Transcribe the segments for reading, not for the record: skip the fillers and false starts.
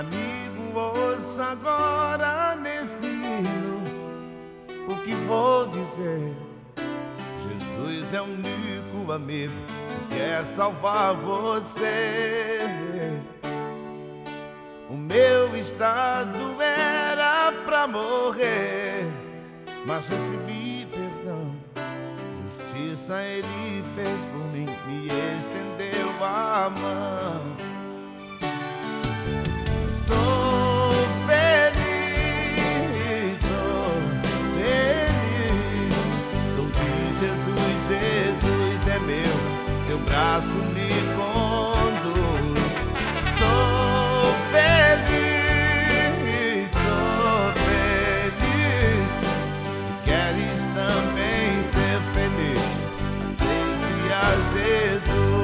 Amigo, ouça agora nesse hino o que vou dizer. Jesus é o único amigo que quer salvar você. O meu estado era pra morrer, mas recebi perdão. Justiça ele fez por mim, me estendeu a mão. Sou feliz, sou de Jesus, Jesus é meu, seu braço me conduz. Sou feliz, se queres também ser feliz, aceite a Jesus.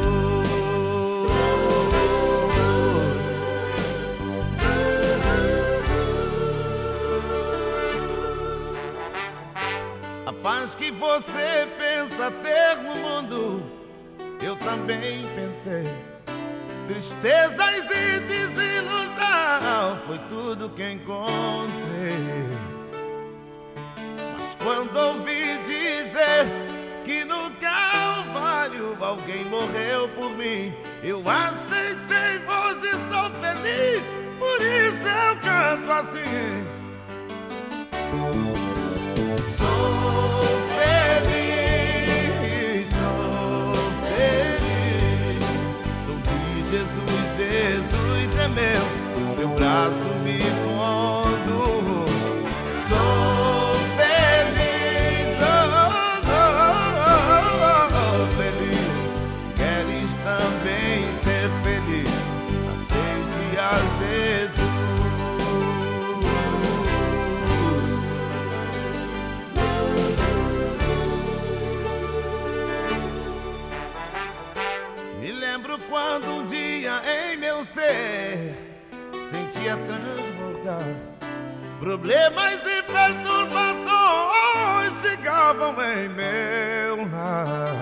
A paz que você pensa ter no mundo, eu também pensei. Tristezas e desilusão foi tudo que encontrei. Mas quando ouvi dizer que no Calvário alguém morreu por mim, eu aceitei, hoje sou feliz, por isso eu canto assim. Sou feliz, sou de Jesus, Jesus é meu, seu braço me conduz. Sou feliz, feliz, queres também ser feliz, aceite a Jesus. Me lembro quando um dia em meu ser sentia transbordar, problemas e perturbações chegavam em meu lar.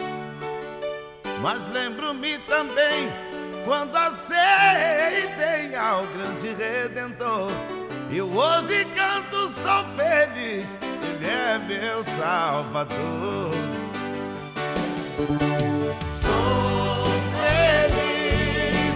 Mas lembro-me também quando aceitei ao grande Redentor. Eu hoje canto, sou feliz, Ele é meu Salvador. Sou feliz,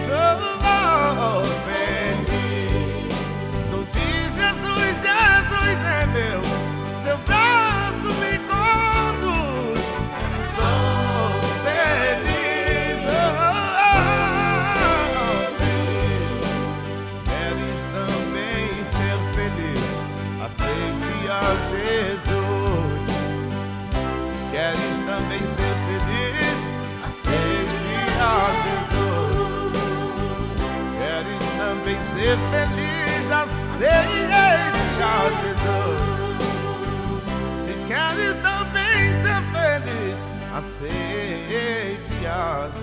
feliz, sou de Jesus, Jesus é meu, seu braço me conduz. Sou feliz, queres também ser feliz, aceite a Jesus. Se queres também ser feliz, aceite a Jesus. Queres também ser feliz, aceite a Jesus. Se queres também ser feliz, aceite a Jesus.